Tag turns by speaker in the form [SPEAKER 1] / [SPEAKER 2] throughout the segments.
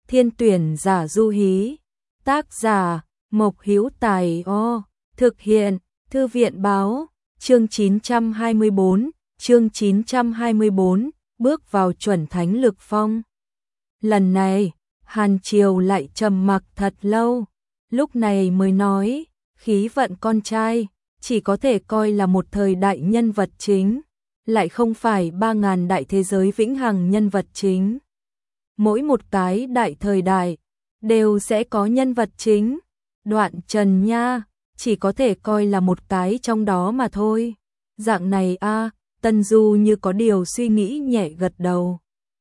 [SPEAKER 1] Thiên tuyển giả du hí. Tác giả Mộc Hữu Tài. Thực hiện Thư viện báo. Chương 924, bước vào chuẩn thánh lực phong. Lần này, Hàn Triều lại trầm mặc thật lâu, lúc này mới nói, khí vận con trai, chỉ có thể coi là một thời đại nhân vật chính, lại không phải 3.000 đại thế giới vĩnh hằng nhân vật chính. Mỗi một cái đại thời đại, đều sẽ có nhân vật chính, Đoạn Trần nha, chỉ có thể coi là một cái trong đó mà thôi. Dạng này a, Tân Du như có điều suy nghĩ nhẹ gật đầu.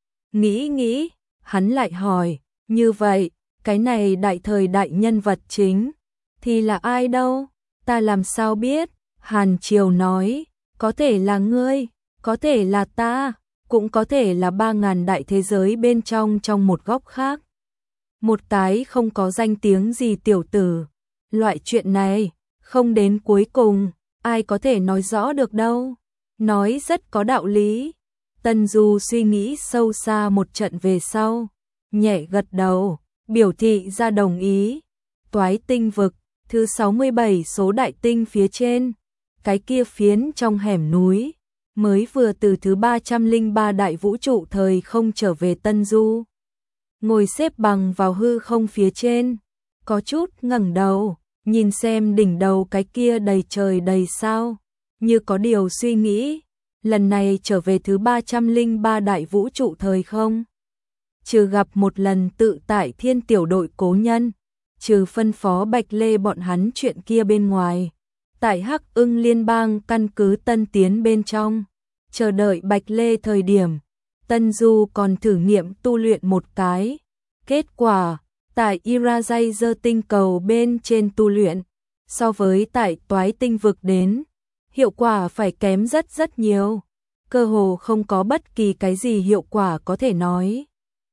[SPEAKER 1] Nghĩ, hắn lại hỏi, như vậy, cái này đại thời đại nhân vật chính, thì là ai đâu? Ta làm sao biết? Hàn Triều nói, có thể là ngươi, có thể là ta, cũng có thể là 3.000 đại thế giới bên trong một góc khác. Một cái không có danh tiếng gì tiểu tử. Loại chuyện này, không đến cuối cùng, ai có thể nói rõ được đâu. Nói rất có đạo lý. Tân Du suy nghĩ sâu xa một trận về sau, nhẹ gật đầu, biểu thị ra đồng ý. Toái tinh vực, thứ 67 số đại tinh phía trên, cái kia phiến trong hẻm núi, mới vừa từ thứ 303 đại vũ trụ thời không trở về. Tân Du ngồi xếp bằng vào hư không phía trên, có chút ngẩng đầu, nhìn xem đỉnh đầu cái kia đầy trời đầy sao, như có điều suy nghĩ, lần này trở về thứ 303 đại vũ trụ thời không, trừ gặp một lần tự tại thiên tiểu đội cố nhân, trừ phân phó Bạch Lê bọn hắn chuyện kia bên ngoài, tại Hắc Ưng liên bang căn cứ Tân Tiến bên trong, chờ đợi Bạch Lê thời điểm, Tân Du còn thử nghiệm tu luyện một cái, kết quả, tại Irajazer tinh cầu bên trên tu luyện, so với tại Toái tinh vực đến, hiệu quả phải kém rất nhiều, cơ hồ không có bất kỳ cái gì hiệu quả có thể nói.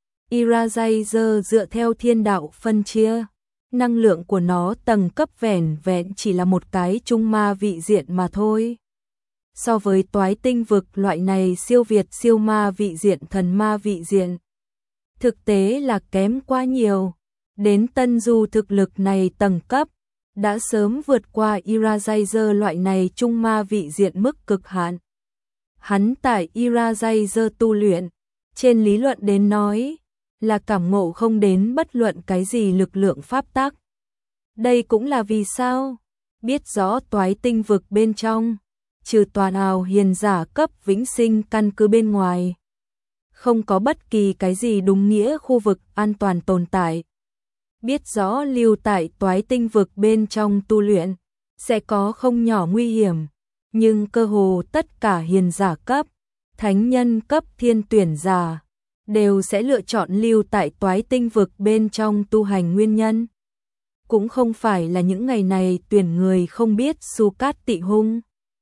[SPEAKER 1] Irajazer dựa theo thiên đạo phân chia, năng lượng của nó tầng cấp vẻn vẹn chỉ là một cái trung ma vị diện mà thôi. So với Toái tinh vực loại này siêu việt siêu ma vị diện thần ma vị diện, thực tế là kém quá nhiều. Đến Tân Du thực lực này tầng cấp, đã sớm vượt qua Irajazer loại này trung ma vị diện mức cực hạn. Hắn tại Irajazer tu luyện, trên lý luận đến nói, là cảm ngộ không đến bất luận cái gì lực lượng pháp tắc. Đây cũng là vì sao, biết rõ Toái tinh vực bên trong, trừ toàn ào hiền giả cấp vĩnh sinh căn cứ bên ngoài, không có bất kỳ cái gì đúng nghĩa khu vực an toàn tồn tại. Biết rõ lưu tại Toái tinh vực bên trong tu luyện, sẽ có không nhỏ nguy hiểm, nhưng cơ hồ tất cả hiền giả cấp, thánh nhân cấp thiên tuyển giả, đều sẽ lựa chọn lưu tại Toái tinh vực bên trong tu hành nguyên nhân. Cũng không phải là những ngày này tuyển người không biết Su Cát Tị hung,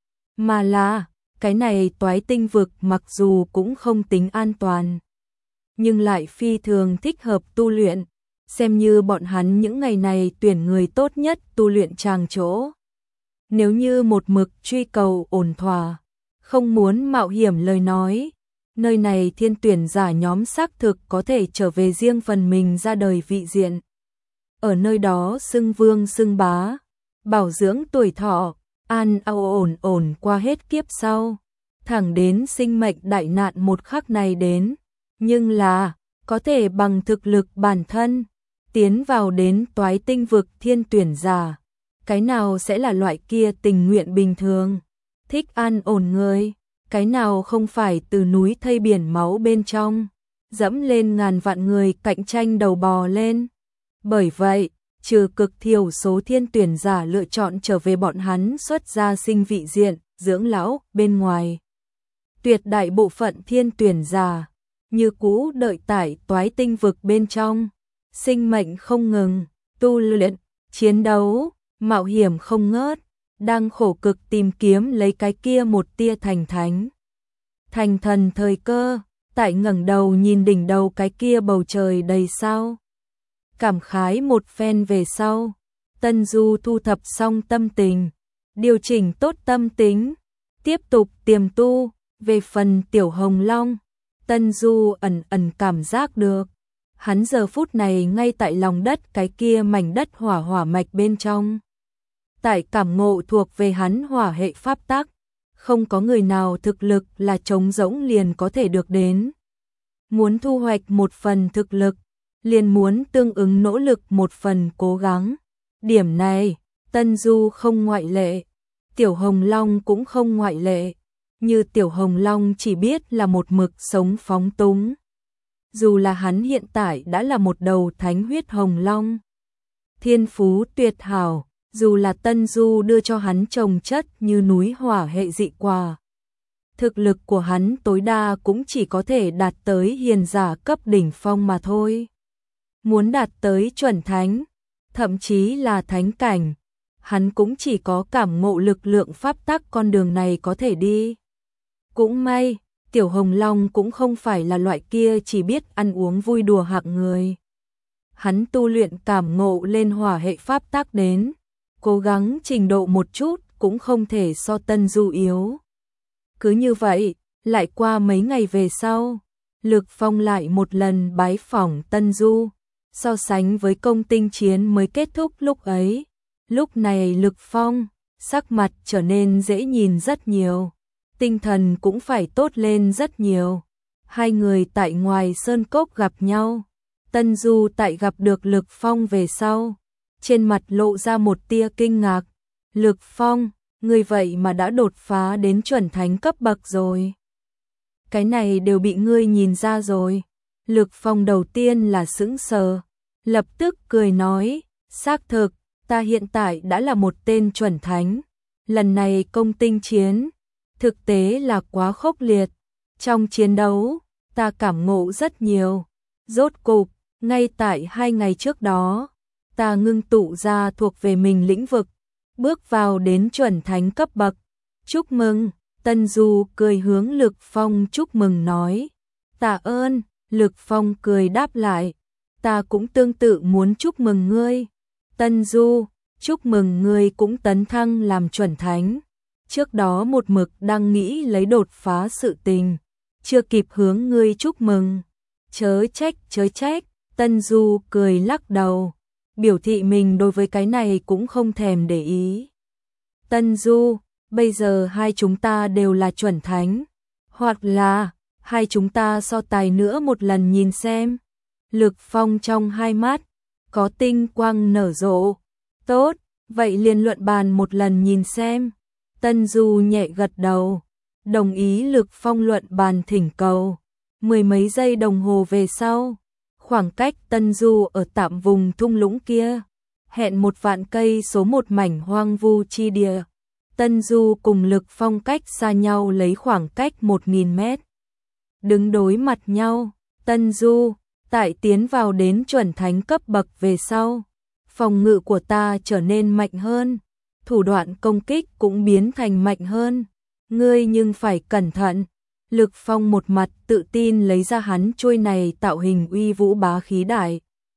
[SPEAKER 1] mà là, cái này Toái tinh vực mặc dù cũng không tính an toàn, nhưng lại phi thường thích hợp tu luyện, xem như bọn hắn những ngày này tuyển người tốt nhất tu luyện tràng chỗ. Nếu như một mực truy cầu ổn thỏa, không muốn mạo hiểm lời nói, nơi này thiên tuyển giả nhóm xác thực có thể trở về riêng phần mình ra đời vị diện. Ở nơi đó xưng vương xưng bá, bảo dưỡng tuổi thọ, an ổn qua hết kiếp sau, thẳng đến sinh mệnh đại nạn một khắc này đến, nhưng là, có thể bằng thực lực bản thân, tiến vào đến Toái tinh vực thiên tuyển giả, cái nào sẽ là loại kia tình nguyện bình thường, thích an ổn người, cái nào không phải từ núi thây biển máu bên trong, dẫm lên ngàn vạn người cạnh tranh đầu bò lên. Bởi vậy, trừ cực thiểu số thiên tuyển giả lựa chọn trở về bọn hắn xuất gia sinh vị diện, dưỡng lão bên ngoài, tuyệt đại bộ phận thiên tuyển giả, như cũ đợi tại Toái tinh vực bên trong, sinh mệnh không ngừng, tu luyện, chiến đấu, mạo hiểm không ngớt, đang khổ cực tìm kiếm lấy cái kia một tia thành thánh, thành thần thời cơ, tại ngẩng đầu nhìn đỉnh đầu cái kia bầu trời đầy sao. Cảm khái một phen về sau, Tân Du thu thập xong tâm tình, điều chỉnh tốt tâm tính, tiếp tục tiềm tu. Về phần Tiểu Hồng Long, Tân Du ẩn cảm giác được, Hắn giờ phút này ngay tại lòng đất cái kia mảnh đất hỏa hỏa mạch bên trong. Tại cảm ngộ thuộc về hắn hỏa hệ pháp tắc, không có người nào thực lực là trống rỗng liền có thể được đến. Muốn thu hoạch một phần thực lực, liền muốn tương ứng nỗ lực một phần cố gắng. Điểm này, Tân Du không ngoại lệ, Tiểu Hồng Long cũng không ngoại lệ. Như Tiểu Hồng Long chỉ biết là một mực sống phóng túng. Dù là hắn hiện tại đã là một đầu thánh huyết hồng long, thiên phú tuyệt hảo, dù là Tân Du đưa cho hắn trồng chất như núi hỏa hệ dị quả, thực lực của hắn tối đa cũng chỉ có thể đạt tới hiền giả cấp đỉnh phong mà thôi. Muốn đạt tới chuẩn thánh, thậm chí là thánh cảnh, hắn cũng chỉ có cảm ngộ lực lượng pháp tắc con đường này có thể đi. Cũng may, Tiểu Hồng Long cũng không phải là loại kia chỉ biết ăn uống vui đùa hạng người. Hắn tu luyện cảm ngộ lên hỏa hệ pháp tắc đến, cố gắng trình độ một chút cũng không thể so Tân Du yếu. Cứ như vậy, lại qua mấy ngày về sau, Lực Phong lại một lần bái phỏng Tân Du, so sánh với công tinh chiến mới kết thúc lúc ấy. Lúc này Lực Phong, sắc mặt trở nên dễ nhìn rất nhiều, tinh thần cũng phải tốt lên rất nhiều. Hai người tại ngoài sơn cốc gặp nhau, Tân Du tại gặp được Lực Phong về sau, trên mặt lộ ra một tia kinh ngạc. Lực Phong, ngươi vậy mà đã đột phá đến chuẩn thánh cấp bậc rồi. Cái này đều bị ngươi nhìn ra rồi. Lực Phong đầu tiên là sững sờ, lập tức cười nói, xác thực, ta hiện tại đã là một tên chuẩn thánh. Lần này công tinh chiến, thực tế là quá khốc liệt. Trong chiến đấu, ta cảm ngộ rất nhiều. Rốt cục, ngay tại 2 ngày trước đó, ta ngưng tụ ra thuộc về mình lĩnh vực, bước vào đến chuẩn thánh cấp bậc. Chúc mừng, Tân Du cười hướng Lực Phong chúc mừng nói. Tạ ơn, Lực Phong cười đáp lại. Ta cũng tương tự muốn chúc mừng ngươi. Tân Du, chúc mừng ngươi cũng tấn thăng làm chuẩn thánh. Trước đó một mực đang nghĩ lấy đột phá sự tình, chưa kịp hướng ngươi chúc mừng. Chớ trách, Tân Du cười lắc đầu, biểu thị mình đối với cái này cũng không thèm để ý. Tân Du, bây giờ hai chúng ta đều là chuẩn thánh, hoặc là hai chúng ta so tài nữa một lần nhìn xem. Lực Phong trong hai mắt có tinh quang nở rộ. Tốt, vậy liền luận bàn một lần nhìn xem. Tân Du nhẹ gật đầu, đồng ý Lực Phong luận bàn thỉnh cầu. Mười mấy giây đồng hồ về sau, khoảng cách Tân Du ở tạm vùng thung lũng kia, hẹn 1 vạn cây số một mảnh hoang vu chi địa. Tân Du cùng Lực Phong cách xa nhau lấy khoảng cách 1000 mét. Đứng đối mặt nhau, Tân Du, tại tiến vào đến chuẩn thánh cấp bậc về sau, phòng ngự của ta trở nên mạnh hơn, thủ đoạn công kích cũng biến thành mạnh hơn. Ngươi nhưng phải cẩn thận. Lực Phong một mặt tự tin lấy ra hắn chuôi này tạo hình uy vũ bá khí đại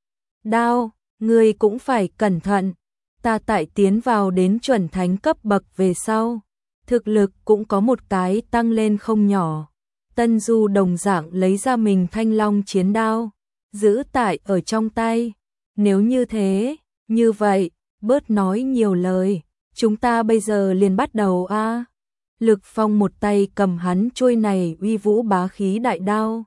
[SPEAKER 1] đao. Ngươi cũng phải cẩn thận. Ta tại tiến vào đến chuẩn thánh cấp bậc về sau, thực lực cũng có một cái tăng lên không nhỏ. Tân Du đồng dạng lấy ra mình thanh long chiến đao, giữ tại ở trong tay. Nếu như thế, như vậy, bớt nói nhiều lời, chúng ta bây giờ liền bắt đầu a. Lực Phong một tay cầm hắn chuôi này uy vũ bá khí đại đao,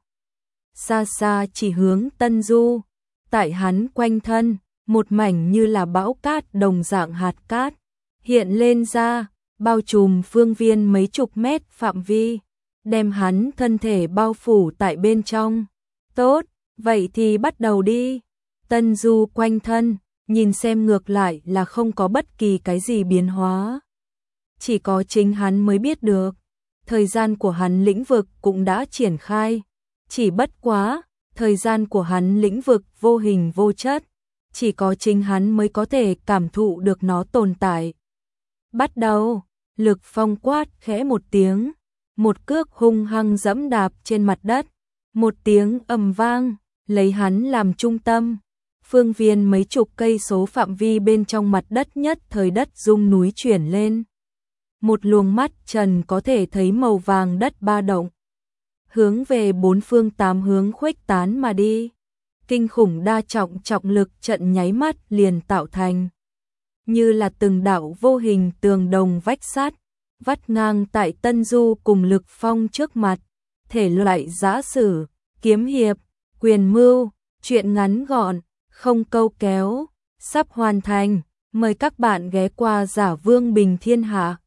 [SPEAKER 1] xa xa chỉ hướng Tân Du. Tại hắn quanh thân, một mảnh như là bão cát đồng dạng hạt cát hiện lên ra, bao trùm phương viên mấy chục mét phạm vi, đem hắn thân thể bao phủ tại bên trong. Tốt, vậy thì bắt đầu đi. Tân Du quanh thân, nhìn xem ngược lại là không có bất kỳ cái gì biến hóa. Chỉ có chính hắn mới biết được, thời gian của hắn lĩnh vực cũng đã triển khai. Chỉ bất quá, thời gian của hắn lĩnh vực vô hình vô chất, chỉ có chính hắn mới có thể cảm thụ được nó tồn tại. Bắt đầu, Lực Phong quát khẽ một tiếng, một cước hung hăng giẫm đạp trên mặt đất, một tiếng ầm vang, lấy hắn làm trung tâm. Phương viên mấy chục cây số phạm vi bên trong mặt đất nhất thời đất rung núi chuyển lên. Một luồng mắt trần có thể thấy màu vàng đất ba động, hướng về 4 phương 8 hướng khuếch tán mà đi. kinh khủng đa trọng trọng lực trận nháy mắt liền tạo thành. Như là từng đạo vô hình tường đồng vách sắt, vắt ngang tại Tân Du cùng Lực Phong trước mặt, thể loại giã sử, kiếm hiệp, quyền mưu, truyện ngắn gọn, không câu kéo, sắp hoàn thành, mời các bạn ghé qua Giả Vương Bình Thiên Hạ.